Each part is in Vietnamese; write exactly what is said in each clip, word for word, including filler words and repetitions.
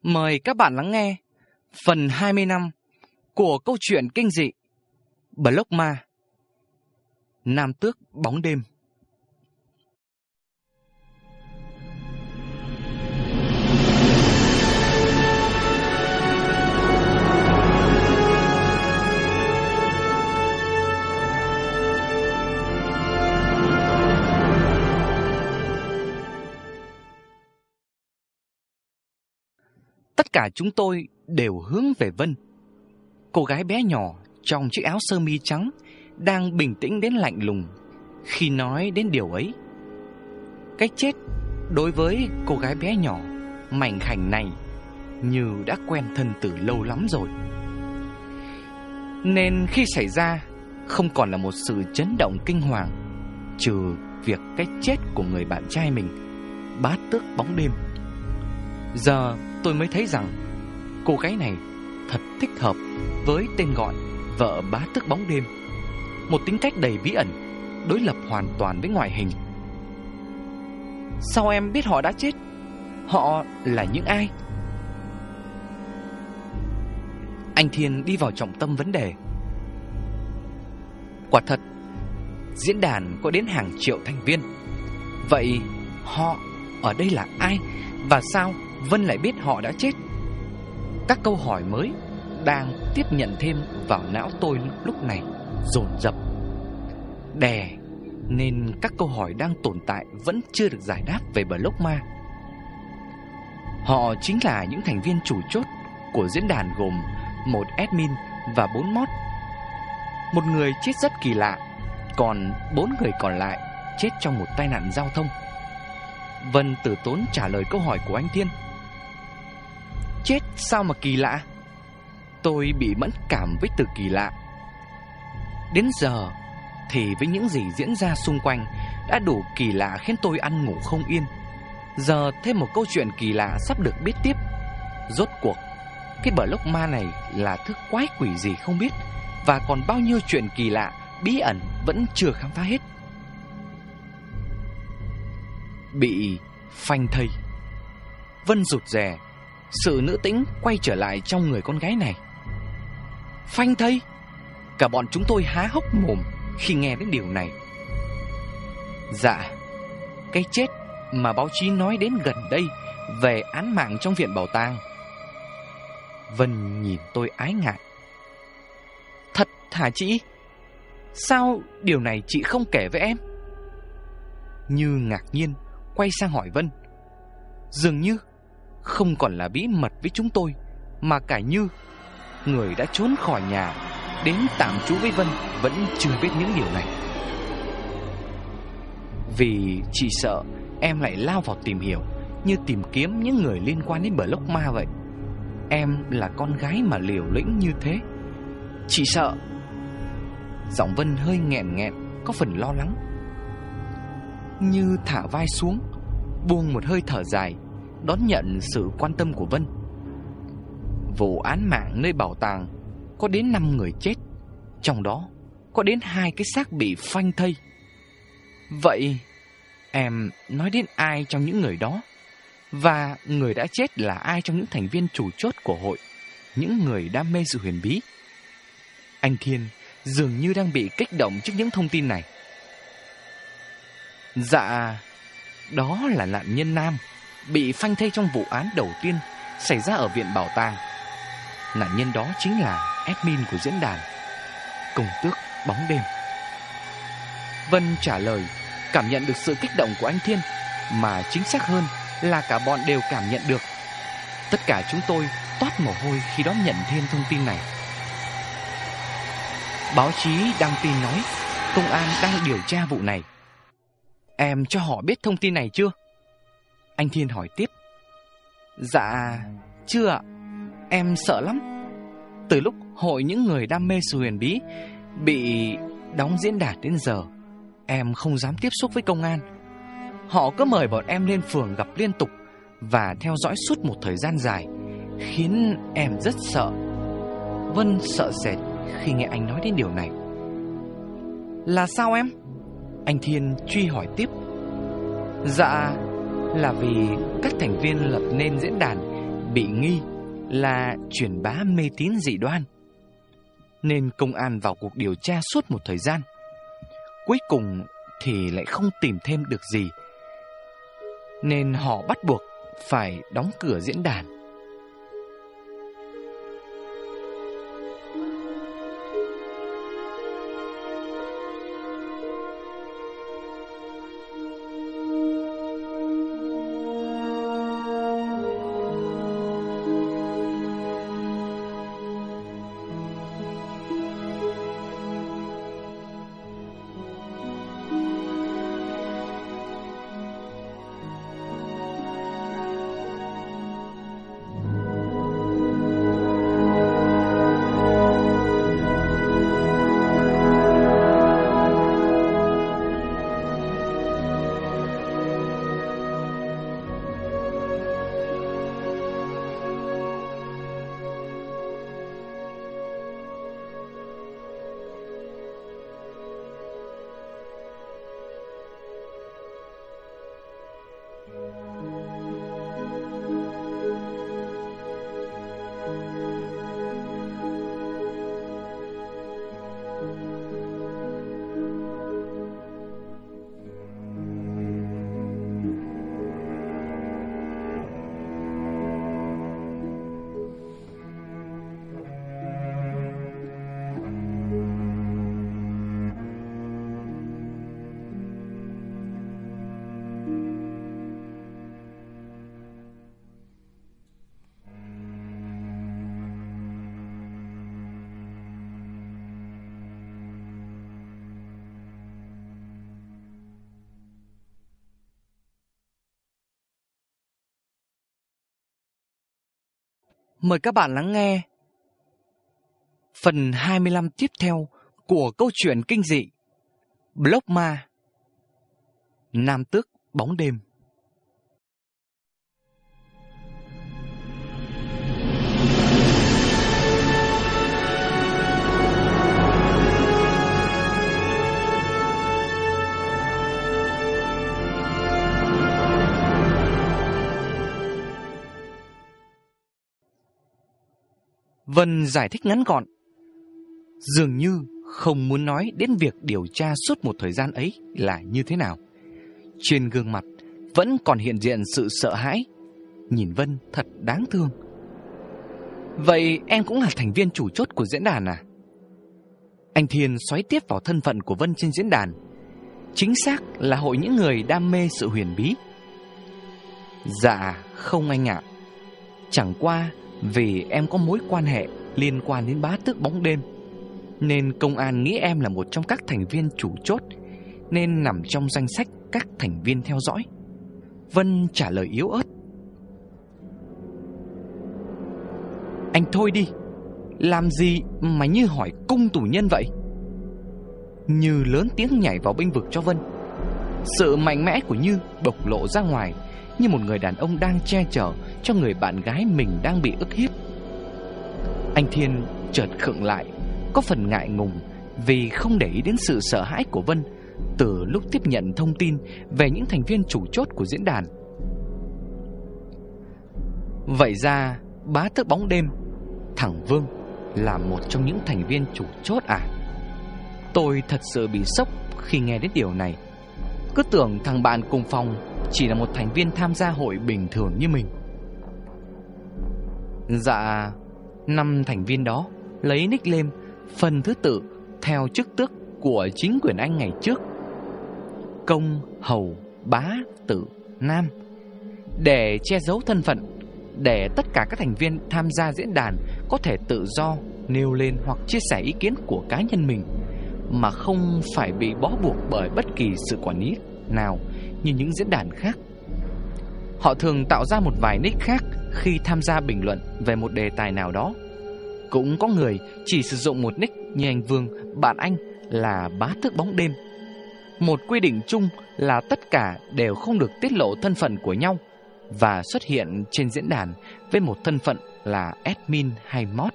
Mời các bạn lắng nghe phần hai mươi năm của câu chuyện kinh dị Block Ma, Nam Tước Bóng Đêm. Tất cả chúng tôi đều hướng về Vân, cô gái bé nhỏ trong chiếc áo sơ mi trắng đang bình tĩnh đến lạnh lùng khi nói đến điều ấy. Cái chết đối với cô gái bé nhỏ mảnh khảnh này như đã quen thân từ lâu lắm rồi, nên khi xảy ra không còn là một sự chấn động kinh hoàng, trừ việc cái chết của người bạn trai mình, Bá Tước Bóng Đêm. Giờ tôi mới thấy rằng cô gái này thật thích hợp với tên gọi vợ Bá Tước Bóng Đêm, một tính cách đầy bí ẩn, đối lập hoàn toàn với ngoại hình. Sao em biết họ đã chết? Họ là những ai? Anh Thiên đi vào trọng tâm vấn đề. Quả thật, diễn đàn có đến hàng triệu thành viên. Vậy họ ở đây là ai? Và sao Vân lại biết họ đã chết? Các câu hỏi mới đang tiếp nhận thêm vào não tôi lúc này dồn dập đè, nên các câu hỏi đang tồn tại vẫn chưa được giải đáp về Block Ma. Họ chính là những thành viên chủ chốt của diễn đàn, gồm một admin và bốn mod. Một người chết rất kỳ lạ, còn bốn người còn lại chết trong một tai nạn giao thông. Vân từ tốn trả lời câu hỏi của anh Thiên. Chết sao mà kỳ lạ? Tôi bị mẫn cảm với từ kỳ lạ. Đến giờ thì với những gì diễn ra xung quanh đã đủ kỳ lạ khiến tôi ăn ngủ không yên. Giờ thêm một câu chuyện kỳ lạ sắp được biết tiếp. Rốt cuộc cái Block Ma này là thứ quái quỷ gì không biết, và còn bao nhiêu chuyện kỳ lạ bí ẩn vẫn chưa khám phá hết. Bị phanh thây. Vân rụt rè, sự nữ tĩnh quay trở lại trong người con gái này. Phanh thây? Cả bọn chúng tôi há hốc mồm khi nghe đến điều này. Dạ, cái chết mà báo chí nói đến gần đây về án mạng trong viện bảo tàng. Vân nhìn tôi ái ngại. Thật hả chị? Sao điều này chị không kể với em? Như ngạc nhiên quay sang hỏi Vân. Dường như không còn là bí mật với chúng tôi, mà cả Như, người đã trốn khỏi nhà đến tạm trú với Vân, vẫn chưa biết những điều này. Vì chị sợ em lại lao vào tìm hiểu, như tìm kiếm những người liên quan đến Block Ma vậy. Em là con gái mà liều lĩnh như thế, chị sợ. Giọng Vân hơi nghẹn nghẹn, có phần lo lắng. Như thả vai xuống, buông một hơi thở dài, đón nhận sự quan tâm của Vân. Vụ án mạng nơi bảo tàng có đến năm người chết, trong đó có đến hai cái xác bị phanh thây. Vậy em nói đến ai trong những người đó? Và người đã chết là ai trong những thành viên chủ chốt của hội, những người đam mê sự huyền bí? Anh Thiên dường như đang bị kích động trước những thông tin này. Dạ, đó là nạn nhân nam bị phanh thây trong vụ án đầu tiên xảy ra ở viện bảo tàng. Nạn nhân đó chính là admin của diễn đàn, Công Tước Bóng Đêm. Vân trả lời, cảm nhận được sự kích động của anh Thiên, mà chính xác hơn là cả bọn đều cảm nhận được. Tất cả chúng tôi toát mồ hôi khi đón nhận thêm thông tin này. Báo chí đăng tin nói công an đang điều tra vụ này. Em cho họ biết thông tin này chưa? Anh Thiên hỏi tiếp. Dạ, chưa ạ. Em sợ lắm. Từ lúc hội những người đam mê sự huyền bí bị đóng diễn đàn đến giờ, em không dám tiếp xúc với công an. Họ cứ mời bọn em lên phường gặp liên tục và theo dõi suốt một thời gian dài, khiến em rất sợ. Vân sợ sệt khi nghe anh nói đến điều này. Là sao em? Anh Thiên truy hỏi tiếp. Dạ, là vì các thành viên lập nên diễn đàn bị nghi là truyền bá mê tín dị đoan, nên công an vào cuộc điều tra suốt một thời gian. Cuối cùng thì lại không tìm thêm được gì, nên họ bắt buộc phải đóng cửa diễn đàn. Mời các bạn lắng nghe phần hai mươi lăm tiếp theo của câu chuyện kinh dị Block Ma, Nam Tước Bóng Đêm. Vân giải thích ngắn gọn, dường như không muốn nói đến việc điều tra suốt một thời gian ấy là như thế nào. Trên gương mặt vẫn còn hiện diện sự sợ hãi, nhìn Vân thật đáng thương. Vậy em cũng là thành viên chủ chốt của diễn đàn à? Anh Thiên xoáy tiếp vào thân phận của Vân trên diễn đàn. Chính xác là hội những người đam mê sự huyền bí. Dạ không anh ạ. Chẳng qua vì em có mối quan hệ liên quan đến bá tước bóng đêm, nên công an nghĩ em là một trong các thành viên chủ chốt, nên nằm trong danh sách các thành viên theo dõi. Vân trả lời yếu ớt. Anh thôi đi, làm gì mà như hỏi cung tù nhân vậy? Như lớn tiếng nhảy vào bênh vực cho Vân. Sự mạnh mẽ của Như bộc lộ ra ngoài, như một người đàn ông đang che chở cho người bạn gái mình đang bị ức hiếp. Anh Thiên chợt khựng lại, có phần ngại ngùng vì không để ý đến sự sợ hãi của Vân từ lúc tiếp nhận thông tin về những thành viên chủ chốt của diễn đàn. Vậy ra bá tước bóng đêm, thằng Vương, là một trong những thành viên chủ chốt à? Tôi thật sự bị sốc khi nghe đến điều này. Cứ tưởng thằng bạn cùng phòng chỉ là một thành viên tham gia hội bình thường như mình. Dạ, năm thành viên đó lấy nickname phần thứ tự theo chức tước của chính quyền Anh ngày trước: Công, Hầu, Bá, Tử, Nam, để che giấu thân phận, để tất cả các thành viên tham gia diễn đàn có thể tự do nêu lên hoặc chia sẻ ý kiến của cá nhân mình, mà không phải bị bó buộc bởi bất kỳ sự quản lý nào như những diễn đàn khác. Họ thường tạo ra một vài nick khác khi tham gia bình luận về một đề tài nào đó. Cũng có người chỉ sử dụng một nick như anh Vương, bạn anh là bá tước bóng đêm. Một quy định chung là tất cả đều không được tiết lộ thân phận của nhau và xuất hiện trên diễn đàn với một thân phận là admin hay mod.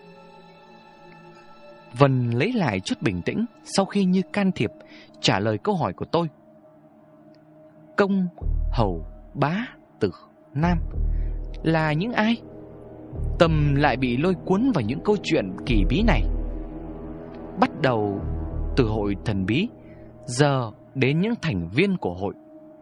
Vân lấy lại chút bình tĩnh sau khi Như can thiệp trả lời câu hỏi của tôi. Công, Hầu, Bá, Tử, Nam, là những ai? Tâm lại bị lôi cuốn vào những câu chuyện kỳ bí này. Bắt đầu từ hội thần bí, giờ đến những thành viên của hội.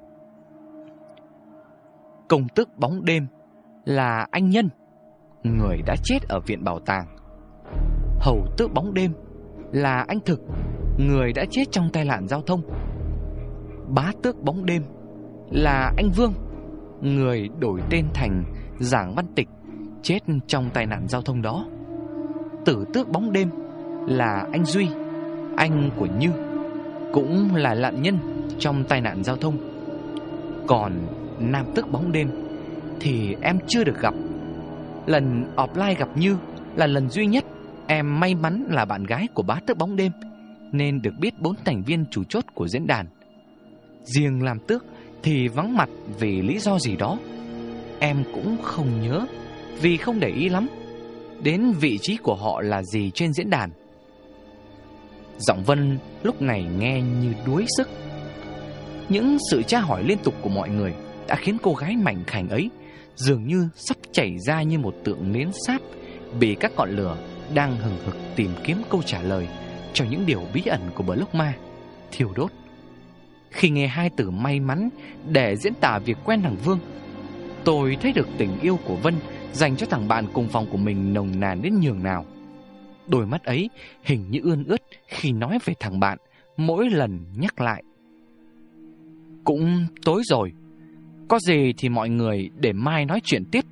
Công tước bóng đêm là anh Nhân, người đã chết ở viện bảo tàng. Hầu tước bóng đêm là anh Thực, người đã chết trong tai nạn giao thông. Bá tước bóng đêm là anh Vương, người đổi tên thành Giảng Văn Tịch, chết trong tai nạn giao thông đó. Tử tước bóng đêm là anh Duy, anh của Như, cũng là nạn nhân trong tai nạn giao thông. Còn nam tước bóng đêm thì em chưa được gặp. Lần offline gặp Như là lần duy nhất em may mắn là bạn gái của bá tước bóng đêm, nên được biết bốn thành viên chủ chốt của diễn đàn. Riêng làm tước thì vắng mặt vì lý do gì đó, em cũng không nhớ, vì không để ý lắm đến vị trí của họ là gì trên diễn đàn. Giọng Vân lúc này nghe như đuối sức. Những sự tra hỏi liên tục của mọi người đã khiến cô gái mảnh khảnh ấy dường như sắp chảy ra như một tượng nến sáp, bị các ngọn lửa đang hừng hực tìm kiếm câu trả lời cho những điều bí ẩn của Block Ma thiêu đốt. Khi nghe hai từ may mắn để diễn tả việc quen thằng Vương, tôi thấy được tình yêu của Vân dành cho thằng bạn cùng phòng của mình nồng nàn đến nhường nào. Đôi mắt ấy hình như ươn ướt khi nói về thằng bạn, mỗi lần nhắc lại. Cũng tối rồi, có gì thì mọi người để mai nói chuyện tiếp.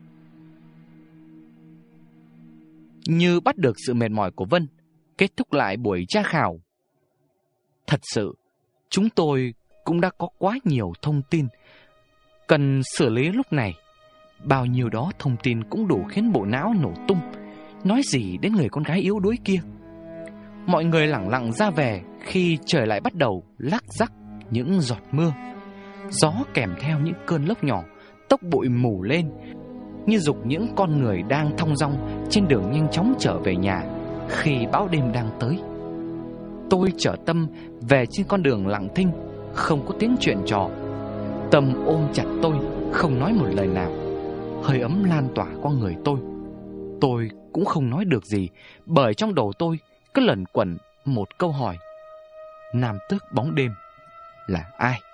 Như bắt được sự mệt mỏi của Vân, kết thúc lại buổi tra khảo. Thật sự, chúng tôi cũng đã có quá nhiều thông tin cần xử lý lúc này. Bao nhiêu đó thông tin cũng đủ khiến bộ não nổ tung, nói gì đến người con gái yếu đuối kia. Mọi người lẳng lặng ra về khi trời lại bắt đầu lắc rắc những giọt mưa. Gió kèm theo những cơn lốc nhỏ, tốc bụi mù lên, như giục những con người đang thong dong trên đường nhanh chóng trở về nhà khi bão đêm đang tới. Tôi trở Tâm về trên con đường lặng thinh, không có tiếng chuyện trò. Tâm ôm chặt tôi, không nói một lời nào. Hơi ấm lan tỏa qua người tôi. Tôi cũng không nói được gì, bởi trong đầu tôi cứ lẩn quẩn một câu hỏi: nam tước bóng đêm là ai?